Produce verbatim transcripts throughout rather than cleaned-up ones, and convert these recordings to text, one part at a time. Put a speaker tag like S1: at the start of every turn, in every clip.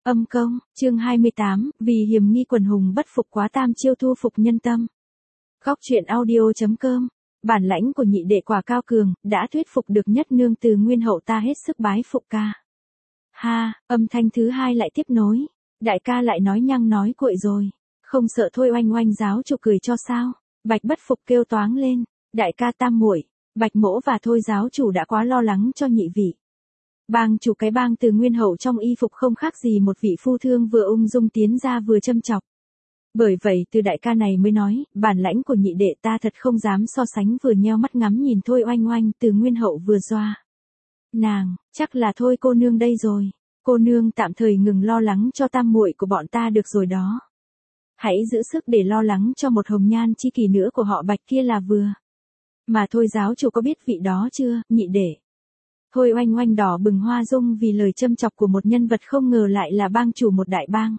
S1: Âm công, chương hai mươi tám, vì hiềm nghi quần hùng bất phục quá tam chiêu thu phục nhân tâm. Góc truyện audio.com, bản lãnh của nhị đệ quả cao cường, đã thuyết phục được nhất nương từ nguyên hậu ta hết sức bái phục ca. Ha, âm thanh thứ hai lại tiếp nối, đại ca lại nói nhăng nói cuội rồi, không sợ thôi oanh oanh giáo chủ cười cho sao, Bạch bất phục kêu toáng lên, đại ca tam muội, Bạch mỗ và thôi giáo chủ đã quá lo lắng cho nhị vị. Bang chủ cái bang từ nguyên hậu trong y phục không khác gì một vị phu thương vừa ung dung tiến ra vừa châm chọc. Bởi vậy từ đại ca này mới nói, bản lãnh của nhị đệ ta thật không dám so sánh, vừa nheo mắt ngắm nhìn thôi oanh oanh từ nguyên hậu vừa doa. Nàng, chắc là thôi cô nương đây rồi, cô nương tạm thời ngừng lo lắng cho tam muội của bọn ta được rồi đó. Hãy giữ sức để lo lắng cho một hồng nhan chi kỳ nữa của họ Bạch kia là vừa. Mà thôi giáo chủ có biết vị đó chưa, nhị đệ? Thôi oanh oanh đỏ bừng hoa dung vì lời châm chọc của một nhân vật không ngờ lại là bang chủ một đại bang.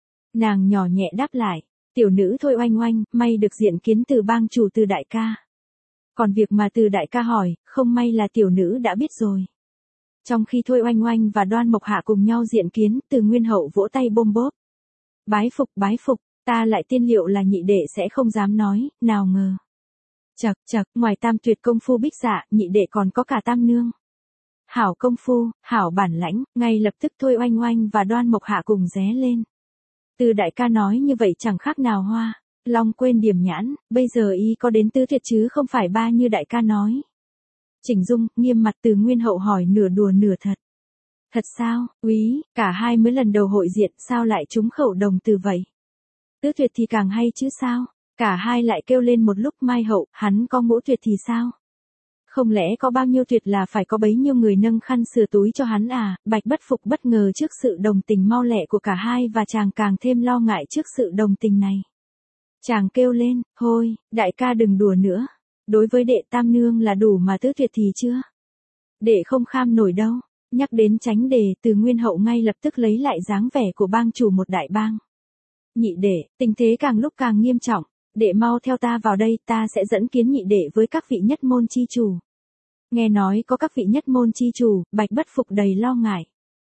S1: Nàng nhỏ nhẹ đáp lại, tiểu nữ thôi oanh oanh, may được diện kiến từ bang chủ từ đại ca. Còn việc mà từ đại ca hỏi, không may là tiểu nữ đã biết rồi. Trong khi thôi oanh oanh và Đoan Mộc Hạ cùng nhau diện kiến, từ nguyên hậu vỗ tay bôm bốp. Bái phục bái phục, ta lại tiên liệu là nhị đệ sẽ không dám nói, nào ngờ. Chậc chậc, ngoài tam tuyệt công phu bích dạ, nhị đệ còn có cả tam nương. Hảo công phu, hảo bản lãnh, ngay lập tức thôi oanh oanh và Đoan Mộc Hạ cùng ré lên. Từ đại ca nói như vậy chẳng khác nào Hoa Long quên điểm nhãn, bây giờ y có đến tứ tuyệt chứ không phải ba như đại ca nói. Chỉnh Dung, nghiêm mặt từ nguyên hậu hỏi nửa đùa nửa thật. Thật sao, úy, cả hai mới lần đầu hội diện sao lại trúng khẩu đồng từ vậy? Tứ tuyệt thì càng hay chứ sao? Cả hai lại kêu lên một lúc. Mai hậu, hắn có ngũ tuyệt thì sao? Không lẽ có bao nhiêu tuyệt là phải có bấy nhiêu người nâng khăn sửa túi cho hắn à? Bạch bất phục bất ngờ trước sự đồng tình mau lẹ của cả hai và chàng càng thêm lo ngại trước sự đồng tình này. Chàng kêu lên, thôi, đại ca đừng đùa nữa. Đối với đệ tam nương là đủ mà tứ tuyệt thì chưa? Đệ không kham nổi đâu. Nhắc đến tránh đề, từ nguyên hậu ngay lập tức lấy lại dáng vẻ của bang chủ một đại bang. Nhị đệ, tình thế càng lúc càng nghiêm trọng. Đệ mau theo ta vào đây, ta sẽ dẫn kiến nhị đệ với các vị nhất môn chi chủ. Nghe nói có các vị nhất môn chi chủ, Bạch bất phục đầy lo ngại.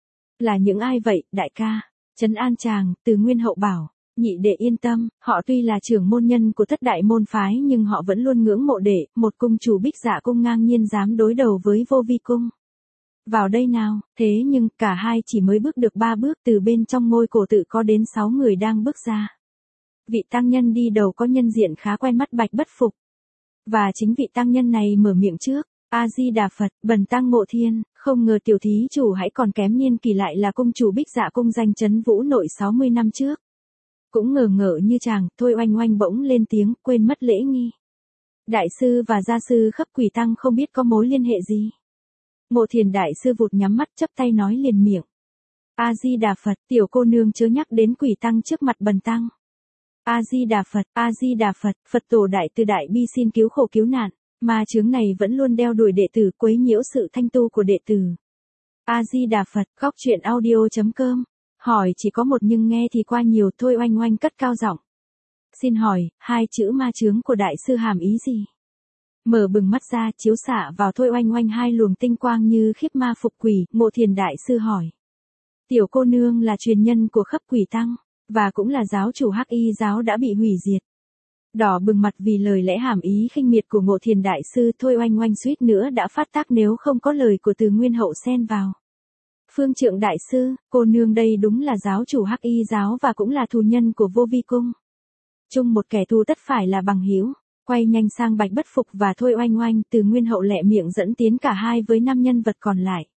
S1: Là những ai vậy, đại ca? Trấn an chàng, từ nguyên hậu bảo, nhị đệ yên tâm, họ tuy là trưởng môn nhân của thất đại môn phái nhưng họ vẫn luôn ngưỡng mộ đệ, một cung chủ Bích Dạ cung ngang nhiên dám đối đầu với Vô Vi cung. Vào đây nào, thế nhưng cả hai chỉ mới bước được ba bước, từ bên trong ngôi cổ tự có đến sáu người đang bước ra. Vị tăng nhân đi đầu có nhân diện khá quen mắt Bạch bất phục. Và chính vị tăng nhân này mở miệng trước, A-di-đà Phật, bần tăng Ngộ Thiên, không ngờ tiểu thí chủ hãy còn kém niên kỳ lại là cung chủ Bích Dạ cung danh chấn vũ nội sáu mươi năm trước. Cũng ngờ ngợ như chàng, thôi oanh oanh bỗng lên tiếng, quên mất lễ nghi. Đại sư và gia sư Khấp Quỷ Tăng không biết có mối liên hệ gì. Ngộ Thiền đại sư vụt nhắm mắt chắp tay nói liền miệng. A-di-đà Phật, tiểu cô nương chớ nhắc đến Quỷ Tăng trước mặt bần tăng. A-di-đà Phật, A-di-đà Phật, Phật tổ đại từ đại bi xin cứu khổ cứu nạn, ma chướng này vẫn luôn đeo đuổi đệ tử, quấy nhiễu sự thanh tu của đệ tử. A-di-đà Phật, góc truyện audio.com, hỏi chỉ có một nhưng nghe thì qua nhiều. Thôi oanh oanh cất cao giọng. Xin hỏi, hai chữ ma chướng của đại sư hàm ý gì? Mở bừng mắt ra, chiếu xạ vào thôi oanh oanh hai luồng tinh quang như khiếp ma phục quỷ. Ngộ Thiền đại sư hỏi. Tiểu cô nương là truyền nhân của Khấp Quỷ Tăng, và cũng là giáo chủ Hắc Y giáo đã bị hủy diệt. Đỏ bừng mặt vì lời lẽ hàm ý khinh miệt của Ngộ Thiền đại sư, thôi oanh oanh suýt nữa đã phát tác nếu không có lời của từ nguyên hậu xen vào. Phương Trượng đại sư, cô nương đây đúng là giáo chủ Hắc Y giáo và cũng là thù nhân của Vô Vi cung. Chung một kẻ thù tất phải là bằng hữu. Quay nhanh sang Bạch bất phục và thôi oanh oanh, từ nguyên hậu lẹ miệng dẫn tiến cả hai với năm nhân vật còn lại.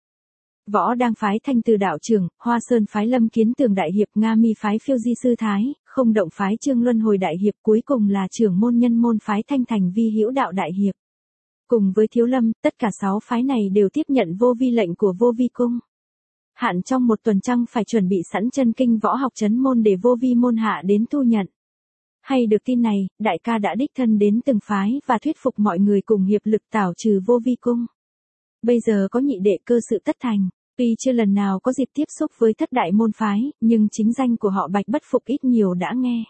S1: Võ Đang phái Thanh Từ đạo trưởng, Hoa Sơn phái Lâm Kiến Tường đại hiệp, Nga Mi phái Phiêu Di sư thái, Không Động phái Trương Luân Hồi đại hiệp, cuối cùng là trưởng môn nhân môn phái Thanh Thành Vi Hữu đạo đại hiệp. Cùng với Thiếu Lâm, tất cả sáu phái này đều tiếp nhận vô vi lệnh của Vô Vi cung. Hạn trong một tuần trăng phải chuẩn bị sẵn chân kinh võ học trấn môn để Vô Vi môn hạ đến thu nhận. Hay được tin này, đại ca đã đích thân đến từng phái và thuyết phục mọi người cùng hiệp lực tảo trừ Vô Vi cung. Bây giờ có nhị đệ cơ sự tất thành. Tuy chưa lần nào có dịp tiếp xúc với thất đại môn phái, nhưng chính danh của họ Bạch bất phục ít nhiều đã nghe.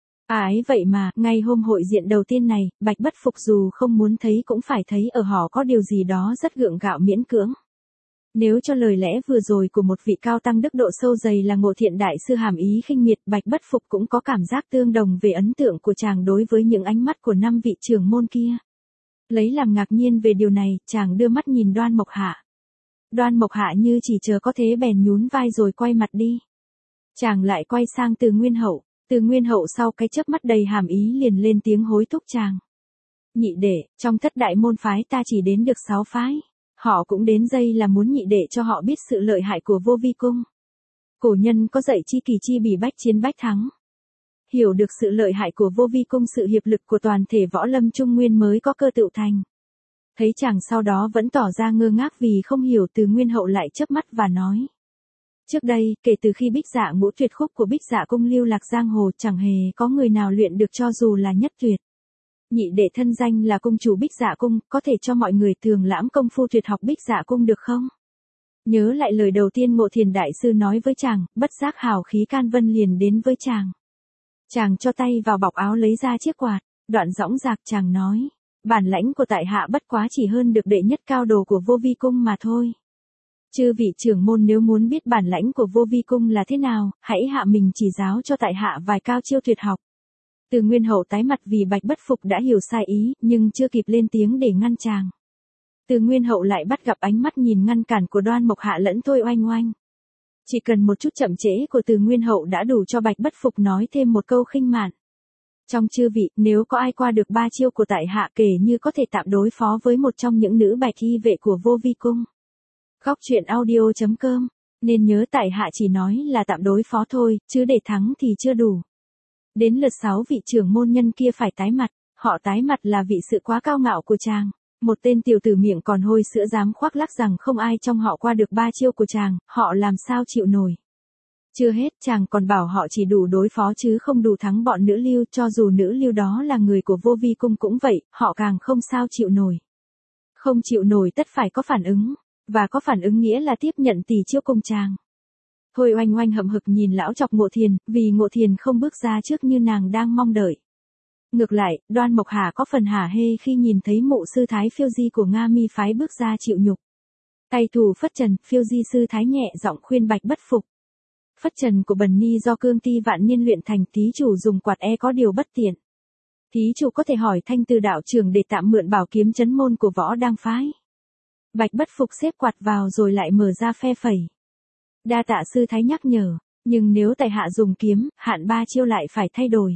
S1: À ấy vậy mà, ngay hôm hội diện đầu tiên này, Bạch bất phục dù không muốn thấy cũng phải thấy ở họ có điều gì đó rất gượng gạo miễn cưỡng. Nếu cho lời lẽ vừa rồi của một vị cao tăng đức độ sâu dày là Ngộ Thiện đại sư hàm ý khinh miệt, Bạch Bất Phục cũng có cảm giác tương đồng về ấn tượng của chàng đối với những ánh mắt của năm vị trưởng môn kia. Lấy làm ngạc nhiên về điều này, chàng đưa mắt nhìn Đoan Mộc Hạ. Đoan Mộc Hạ như chỉ chờ có thế bèn nhún vai rồi quay mặt đi. Chàng lại quay sang Từ Nguyên Hậu, Từ Nguyên Hậu sau cái chớp mắt đầy hàm ý liền lên tiếng hối thúc chàng. Nhị đệ, trong thất đại môn phái ta chỉ đến được sáu phái. Họ cũng đến đây là muốn nhị đệ cho họ biết sự lợi hại của Vô Vi Cung. Cổ nhân có dạy chi kỳ chi bỉ bách chiến bách thắng. Hiểu được sự lợi hại của Vô Vi Cung, sự hiệp lực của toàn thể võ lâm Trung Nguyên mới có cơ tựu thành. Thấy chàng sau đó vẫn tỏ ra ngơ ngác vì không hiểu, Từ Nguyên Hậu lại chớp mắt và nói. Trước đây, kể từ khi Bích Dạ Ngũ tuyệt khúc của Bích Dạ Cung lưu lạc giang hồ chẳng hề có người nào luyện được cho dù là nhất tuyệt. Nhị đệ thân danh là cung chủ Bích Dạ Cung, có thể cho mọi người thường lãm công phu tuyệt học Bích Dạ Cung được không? Nhớ lại lời đầu tiên Ngộ Thiền đại sư nói với chàng, bất giác hào khí can vân liền đến với chàng. Chàng cho tay vào bọc áo lấy ra chiếc quạt, đoạn dõng dạc chàng nói, bản lãnh của tại hạ bất quá chỉ hơn được đệ nhất cao đồ của Vô Vi Cung mà thôi. Chư vị trưởng môn nếu muốn biết bản lãnh của Vô Vi Cung là thế nào, hãy hạ mình chỉ giáo cho tại hạ vài cao chiêu tuyệt học. Từ Nguyên Hậu tái mặt vì Bạch Bất Phục đã hiểu sai ý, nhưng chưa kịp lên tiếng để ngăn chàng. Từ Nguyên Hậu lại bắt gặp ánh mắt nhìn ngăn cản của Đoan Mộc Hạ lẫn Thôi Oanh Oanh. Chỉ cần một chút chậm trễ của Từ Nguyên Hậu đã đủ cho Bạch Bất Phục nói thêm một câu khinh mạn. Trong chư vị, nếu có ai qua được ba chiêu của tại hạ kể như có thể tạm đối phó với một trong những nữ bạch y vệ của Vô Vi Cung. Góc truyện audio chấm com, nên nhớ tại hạ chỉ nói là tạm đối phó thôi, chứ để thắng thì chưa đủ. Đến lượt sáu vị trưởng môn nhân kia phải tái mặt, họ tái mặt là vị sự quá cao ngạo của chàng. Một tên tiểu tử miệng còn hôi sữa dám khoác lác rằng không ai trong họ qua được ba chiêu của chàng, họ làm sao chịu nổi. Chưa hết, chàng còn bảo họ chỉ đủ đối phó chứ không đủ thắng bọn nữ lưu, cho dù nữ lưu đó là người của Vô Vi Cung cũng vậy, họ càng không sao chịu nổi. Không chịu nổi tất phải có phản ứng, và có phản ứng nghĩa là tiếp nhận tỷ chiêu cùng chàng. Thôi Oanh Oanh hậm hực nhìn lão chọc Ngộ Thiền, vì Ngộ Thiền không bước ra trước như nàng đang mong đợi. Ngược lại, Đoan Mộc Hà có phần hả hê khi nhìn thấy mụ sư thái Phiêu Di của Nga Mi phái bước ra chịu nhục. Tay thủ phất trần, Phiêu Di sư thái nhẹ giọng khuyên Bạch Bất Phục. Phất trần của Bần Ni do cương ti vạn niên luyện thành, thí chủ dùng quạt e có điều bất tiện. Thí chủ có thể hỏi Thanh Từ đạo trưởng để tạm mượn bảo kiếm chấn môn của võ đang phái. Bạch Bất Phục xếp quạt vào rồi lại mở ra phe phẩy. Đa tạ sư thái nhắc nhở, nhưng nếu tại hạ dùng kiếm, hạn ba chiêu lại phải thay đổi.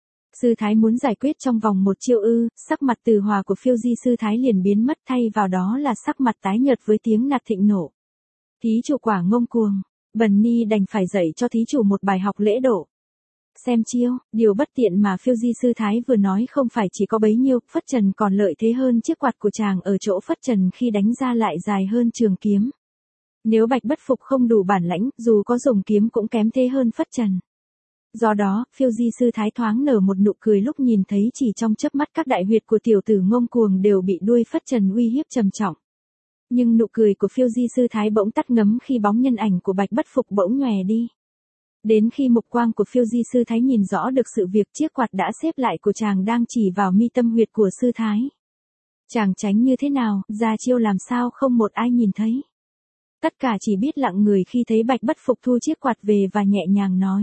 S1: Sư thái muốn giải quyết trong vòng một chiêu ư? Sắc mặt từ hòa của Phiêu Di sư thái liền biến mất, thay vào đó là sắc mặt tái nhợt với tiếng nạt thịnh nộ. Thí chủ quả ngông cuồng, Bần Ni đành phải dạy cho thí chủ một bài học lễ độ. Xem chiêu, điều bất tiện mà Phiêu Di sư thái vừa nói không phải chỉ có bấy nhiêu, phất trần còn lợi thế hơn chiếc quạt của chàng ở chỗ phất trần khi đánh ra lại dài hơn trường kiếm. Nếu Bạch Bất Phục không đủ bản lãnh, dù có dùng kiếm cũng kém thế hơn phất trần. Do đó, Phiêu Di sư thái thoáng nở một nụ cười lúc nhìn thấy chỉ trong chớp mắt các đại huyệt của tiểu tử ngông cuồng đều bị đuôi phất trần uy hiếp trầm trọng. Nhưng nụ cười của Phiêu Di sư thái bỗng tắt ngấm khi bóng nhân ảnh của Bạch Bất Phục bỗng nhòe đi. Đến khi mục quang của Phiêu Di sư thái nhìn rõ được sự việc chiếc quạt đã xếp lại của chàng đang chỉ vào mi tâm huyệt của sư thái. Chàng tránh như thế nào, ra chiêu làm sao không một ai nhìn thấy. Tất cả chỉ biết lặng người khi thấy Bạch Bất Phục thu chiếc quạt về và nhẹ nhàng nói.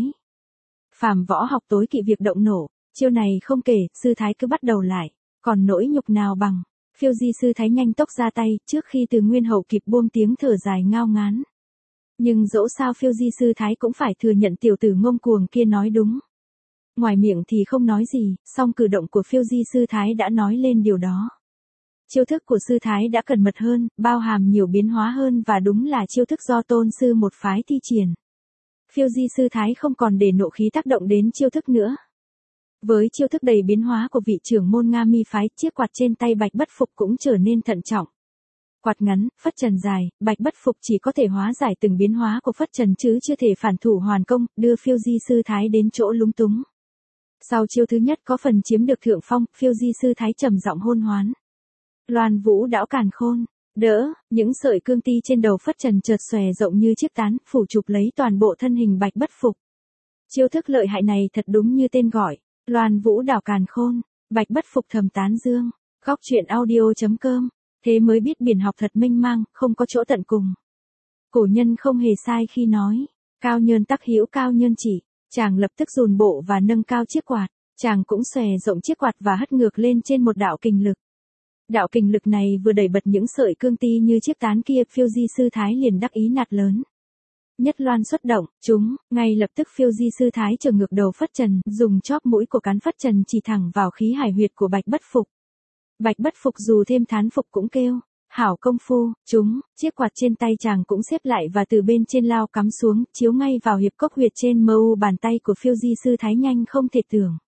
S1: Phàm võ học tối kỵ việc động nổ, chiêu này không kể, sư thái cứ bắt đầu lại, còn nỗi nhục nào bằng. Phiêu Di sư thái nhanh tốc ra tay, trước khi Từ Nguyên Hậu kịp buông tiếng thở dài ngao ngán. Nhưng dẫu sao Phiêu Di sư thái cũng phải thừa nhận tiểu tử ngông cuồng kia nói đúng. Ngoài miệng thì không nói gì, song cử động của Phiêu Di sư thái đã nói lên điều đó. Chiêu thức của sư thái đã cẩn mật hơn, bao hàm nhiều biến hóa hơn và đúng là chiêu thức do tôn sư một phái thi triển. Phiêu Di sư thái không còn để nộ khí tác động đến chiêu thức nữa. Với chiêu thức đầy biến hóa của vị trưởng môn Nga Mi phái, chiếc quạt trên tay Bạch Bất Phục cũng trở nên thận trọng. Quạt ngắn, phất trần dài, Bạch Bất Phục chỉ có thể hóa giải từng biến hóa của phất trần chứ chưa thể phản thủ hoàn công, đưa Phiêu Di sư thái đến chỗ lúng túng. Sau chiêu thứ nhất có phần chiếm được thượng phong, Phiêu Di sư thái trầm giọng hôn hoán. Loan Vũ đảo càn khôn, đỡ, những sợi cương ti trên đầu phất trần chợt xòe rộng như chiếc tán, phủ chụp lấy toàn bộ thân hình Bạch Bất Phục. Chiêu thức lợi hại này thật đúng như tên gọi, Loan Vũ đảo càn khôn, Bạch Bất Phục thầm tán dương. Góc truyện audio chấm com, thế mới biết biển học thật mênh mang, không có chỗ tận cùng. Cổ nhân không hề sai khi nói, cao nhơn tắc hữu cao nhơn chỉ, chàng lập tức dùn bộ và nâng cao chiếc quạt, chàng cũng xòe rộng chiếc quạt và hất ngược lên trên một đạo kình lực. Đạo kình lực này vừa đẩy bật những sợi cương ti như chiếc tán kia, Phiêu Di Sư Thái liền đắc ý nạt lớn. Nhất loan xuất động, chúng, ngay lập tức Phiêu Di Sư Thái trở ngược đầu phất trần, dùng chóp mũi của cán phất trần chỉ thẳng vào khí hải huyệt của Bạch Bất Phục. Bạch Bất Phục dù thêm thán phục cũng kêu, hảo công phu, chúng, chiếc quạt trên tay chàng cũng xếp lại và từ bên trên lao cắm xuống, chiếu ngay vào hiệp cốc huyệt trên mờ u bàn tay của Phiêu Di Sư Thái nhanh không thể tưởng.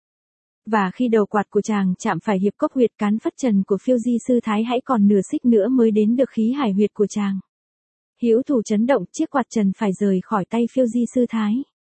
S1: Và khi đầu quạt của chàng chạm phải hiệp cốc huyệt, cán phất trần của Phiêu Di Sư Thái hãy còn nửa xích nữa mới đến được khí hải huyệt của chàng. Hữu thủ chấn động, chiếc quạt trần phải rời khỏi tay Phiêu Di Sư Thái.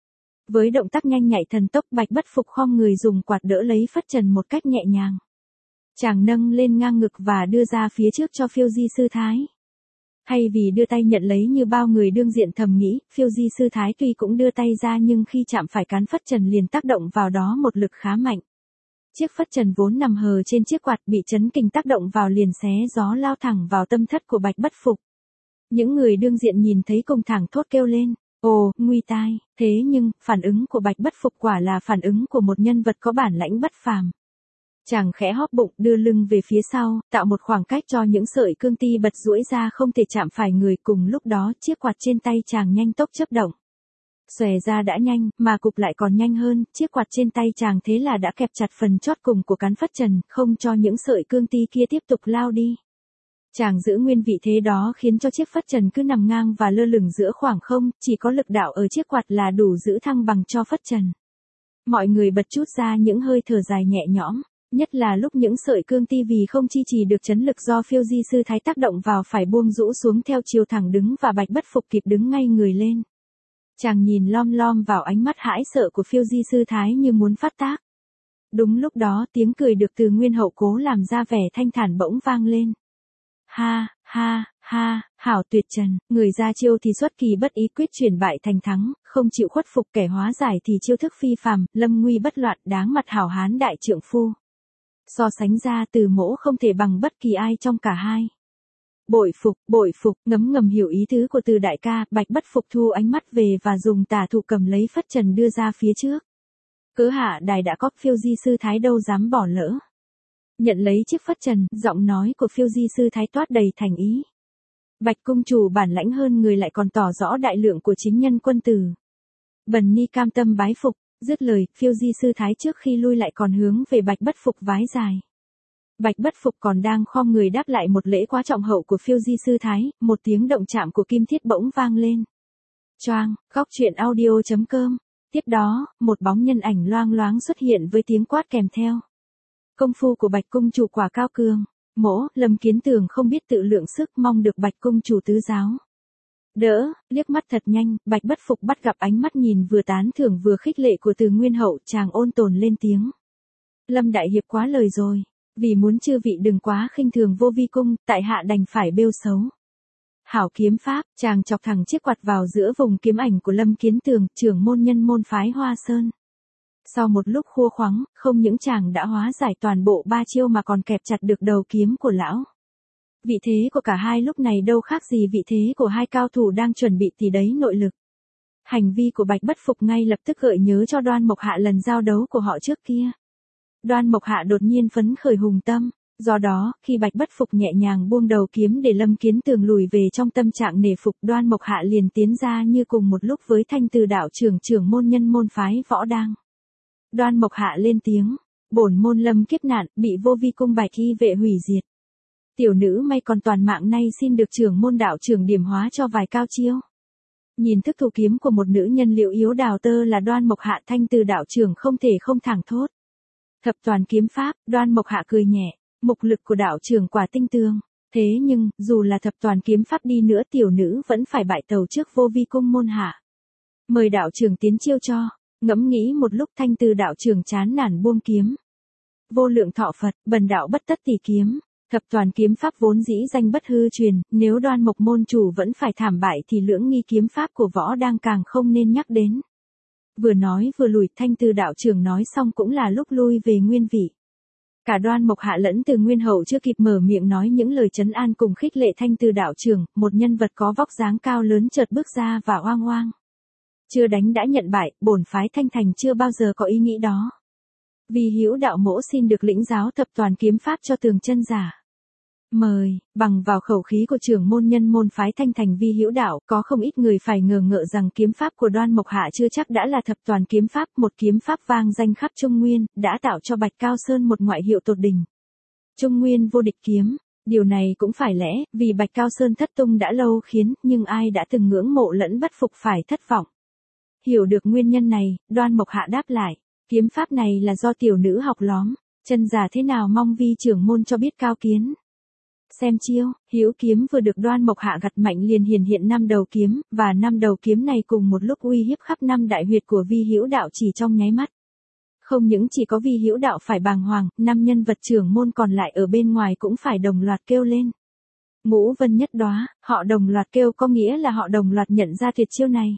S1: Với động tác nhanh nhạy thần tốc, Bạch Bất Phục khom người dùng quạt đỡ lấy phất trần một cách nhẹ nhàng. Chàng nâng lên ngang ngực và đưa ra phía trước cho Phiêu Di Sư Thái. Thay vì đưa tay nhận lấy như bao người đương diện thầm nghĩ, Phiêu Di Sư Thái tuy cũng đưa tay ra nhưng khi chạm phải cán phất trần liền tác động vào đó một lực khá mạnh. Chiếc phất trần vốn nằm hờ trên chiếc quạt bị chấn kình tác động vào liền xé gió lao thẳng vào tâm thất của Bạch Bất Phục. Những người đương diện nhìn thấy cùng thẳng thốt kêu lên, ồ, nguy tai, thế nhưng, phản ứng của Bạch Bất Phục quả là phản ứng của một nhân vật có bản lãnh bất phàm. Chàng khẽ hóp bụng, đưa lưng về phía sau, tạo một khoảng cách cho những sợi cương ti bật duỗi ra không thể chạm phải người. Cùng lúc đó, chiếc quạt trên tay chàng nhanh tốc chớp động. Xòe ra đã nhanh, mà cụp lại còn nhanh hơn, chiếc quạt trên tay chàng thế là đã kẹp chặt phần chót cùng của cán phất trần, không cho những sợi cương ti kia tiếp tục lao đi. Chàng giữ nguyên vị thế đó khiến cho chiếc phất trần cứ nằm ngang và lơ lửng giữa khoảng không, chỉ có lực đạo ở chiếc quạt là đủ giữ thăng bằng cho phất trần. Mọi người bật trút ra những hơi thở dài nhẹ nhõm, nhất là lúc những sợi cương ti vì không chi trì được chấn lực do Phiêu Di Sư Thái tác động vào phải buông rũ xuống theo chiều thẳng đứng và Bạch Bất Phục kịp đứng ngay người lên. Chàng nhìn lom lom vào ánh mắt hãi sợ của Phiêu Di Sư Thái như muốn phát tác. Đúng lúc đó tiếng cười được từ Nguyên Hậu cố làm ra vẻ thanh thản bỗng vang lên. Ha, ha, ha, hảo tuyệt trần, người ra chiêu thì xuất kỳ bất ý quyết chuyển bại thành thắng, không chịu khuất phục kẻ hóa giải thì chiêu thức phi phàm, lâm nguy bất loạn, đáng mặt hảo hán đại trượng phu. So sánh ra Từ Mỗ không thể bằng bất kỳ ai trong cả hai. Bội phục, bội phục, ngấm ngầm hiểu ý tứ của Từ đại ca, Bạch Bất Phục thu ánh mắt về và dùng tả thủ cầm lấy phất trần đưa ra phía trước. Cớ hạ đài đã có, Phiêu Di Sư Thái đâu dám bỏ lỡ. Nhận lấy chiếc phất trần, giọng nói của Phiêu Di Sư Thái toát đầy thành ý. Bạch cung chủ bản lãnh hơn người lại còn tỏ rõ đại lượng của chính nhân quân tử. Bần ni cam tâm bái phục. Dứt lời, Phiêu Di Sư Thái trước khi lui lại còn hướng về Bạch Bất Phục vái dài. Bạch Bất Phục còn đang khom người đáp lại một lễ quá trọng hậu của Phiêu Di Sư Thái, một tiếng động chạm của kim thiết bỗng vang lên. Choang, góc truyện audio chấm com. Tiếp đó, một bóng nhân ảnh loang loáng xuất hiện với tiếng quát kèm theo. Công phu của Bạch cung chủ quả cao cường. Mỗ, Lâm Kiến Tường không biết tự lượng sức, mong được Bạch cung chủ tứ giáo. Đỡ, liếc mắt thật nhanh, Bạch Bất Phục bắt gặp ánh mắt nhìn vừa tán thưởng vừa khích lệ của Từ Nguyên Hậu, chàng ôn tồn lên tiếng. Lâm đại hiệp quá lời rồi, vì muốn chư vị đừng quá khinh thường Vô Vi cung, tại hạ đành phải bêu xấu. Hảo kiếm pháp, chàng chọc thẳng chiếc quạt vào giữa vùng kiếm ảnh của Lâm Kiến Tường, trưởng môn nhân môn phái Hoa Sơn. Sau một lúc khua khoắng, không những chàng đã hóa giải toàn bộ ba chiêu mà còn kẹp chặt được đầu kiếm của lão. Vị thế của cả hai lúc này đâu khác gì vị thế của hai cao thủ đang chuẩn bị tỷ đấy nội lực. Hành vi của Bạch Bất Phục ngay lập tức gợi nhớ cho Đoan Mộc Hạ lần giao đấu của họ trước kia. Đoan Mộc Hạ đột nhiên phấn khởi hùng tâm, do đó, khi Bạch Bất Phục nhẹ nhàng buông đầu kiếm để Lâm Kiến Tường lùi về trong tâm trạng nể phục, Đoan Mộc Hạ liền tiến ra như cùng một lúc với Thanh Từ đạo trưởng trưởng môn nhân môn phái Võ Đang. Đoan Mộc Hạ lên tiếng, bổn môn lâm kiếp nạn, bị Vô Vi cung Bạch Y vệ hủy diệt. Tiểu nữ may còn toàn mạng nay xin được trưởng môn đạo trưởng điểm hóa cho vài cao chiêu. Nhìn thức thủ kiếm của một nữ nhân liệu yếu đào tơ là Đoan Mộc Hạ, Thanh Từ đạo trưởng không thể không thẳng thốt. Thập toàn kiếm pháp, Đoan Mộc Hạ cười nhẹ, mục lực của đạo trưởng quả tinh tường. Thế nhưng, dù là thập toàn kiếm pháp đi nữa tiểu nữ vẫn phải bại tàu trước Vô Vi cung môn hạ. Mời đạo trưởng tiến chiêu cho. Ngẫm nghĩ một lúc, Thanh Từ đạo trưởng chán nản buông kiếm. Vô lượng thọ Phật, bần đạo bất tất tỷ kiếm. Thập toàn kiếm pháp vốn dĩ danh bất hư truyền, nếu Đoan Mộc môn chủ vẫn phải thảm bại thì lưỡng nghi kiếm pháp của Võ Đang càng không nên nhắc đến. Vừa nói vừa lùi, Thanh Từ đạo trưởng nói xong cũng là lúc lui về nguyên vị. Cả Đoan Mộc Hạ lẫn Từ Nguyên Hậu chưa kịp mở miệng nói những lời trấn an cùng khích lệ Thanh Từ đạo trưởng, một nhân vật có vóc dáng cao lớn chợt bước ra và oang oang. Chưa đánh đã nhận bại, bổn phái Thanh Thành chưa bao giờ có ý nghĩ đó. Vi Hữu đạo mỗ xin được lĩnh giáo thập toàn kiếm pháp cho Tường chân giả. Mời, bằng vào khẩu khí của trưởng môn nhân môn phái Thanh Thành Vi Hữu đạo, có không ít người phải ngờ ngợ rằng kiếm pháp của Đoan Mộc Hạ chưa chắc đã là thập toàn kiếm pháp, một kiếm pháp vang danh khắp Trung Nguyên, đã tạo cho Bạch Cao Sơn một ngoại hiệu tột đỉnh. Trung Nguyên vô địch kiếm, điều này cũng phải lẽ, vì Bạch Cao Sơn thất tung đã lâu khiến, nhưng ai đã từng ngưỡng mộ lẫn bất phục phải thất vọng. Hiểu được nguyên nhân này, Đoan Mộc Hạ đáp lại, kiếm pháp này là do tiểu nữ học lóm, chân giả thế nào mong Vi trưởng môn cho biết cao kiến. Xem chiêu, Hữu kiếm vừa được Đoan Mộc Hạ gặt mạnh liền hiển hiện năm đầu kiếm, và năm đầu kiếm này cùng một lúc uy hiếp khắp năm đại huyệt của Vi Hữu đạo chỉ trong nháy mắt. Không những chỉ có Vi Hữu đạo phải bàng hoàng, năm nhân vật trưởng môn còn lại ở bên ngoài cũng phải đồng loạt kêu lên. Ngũ vân nhất đóa, họ đồng loạt kêu có nghĩa là họ đồng loạt nhận ra tuyệt chiêu này.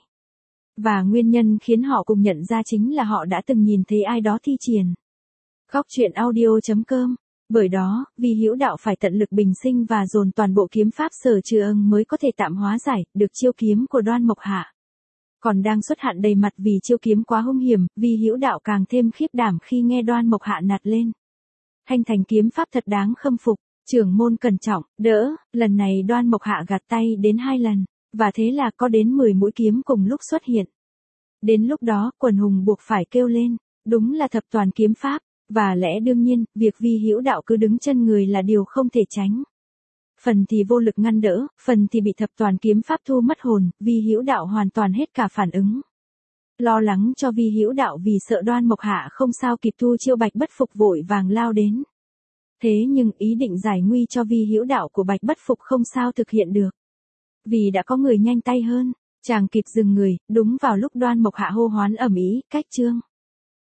S1: Và nguyên nhân khiến họ cùng nhận ra chính là họ đã từng nhìn thấy ai đó thi triển. Góc truyện audio chấm com. Bởi đó, Vi Hữu đạo phải tận lực bình sinh và dồn toàn bộ kiếm pháp sở trường mới có thể tạm hóa giải được chiêu kiếm của Đoan Mộc Hạ. Còn đang xuất hạn đầy mặt vì chiêu kiếm quá hung hiểm, Vi Hữu đạo càng thêm khiếp đảm khi nghe Đoan Mộc Hạ nạt lên. Thanh Thành kiếm pháp thật đáng khâm phục, trưởng môn cẩn trọng, đỡ, lần này Đoan Mộc Hạ gạt tay đến hai lần, và thế là có đến mười mũi kiếm cùng lúc xuất hiện. Đến lúc đó, quần hùng buộc phải kêu lên, đúng là thập toàn kiếm pháp. Và lẽ đương nhiên, việc Vi Hữu đạo cứ đứng chân người là điều không thể tránh. Phần thì vô lực ngăn đỡ, phần thì bị thập toàn kiếm pháp thu mất hồn, Vi Hữu đạo hoàn toàn hết cả phản ứng. Lo lắng cho Vi Hữu đạo vì sợ Đoan Mộc Hạ không sao kịp thu chiêu Bạch Bất Phục vội vàng lao đến. Thế nhưng ý định giải nguy cho Vi Hữu đạo của Bạch Bất Phục không sao thực hiện được. Vì đã có người nhanh tay hơn, chàng kịp dừng người, đúng vào lúc Đoan Mộc Hạ hô hoán ầm ĩ, cách chương.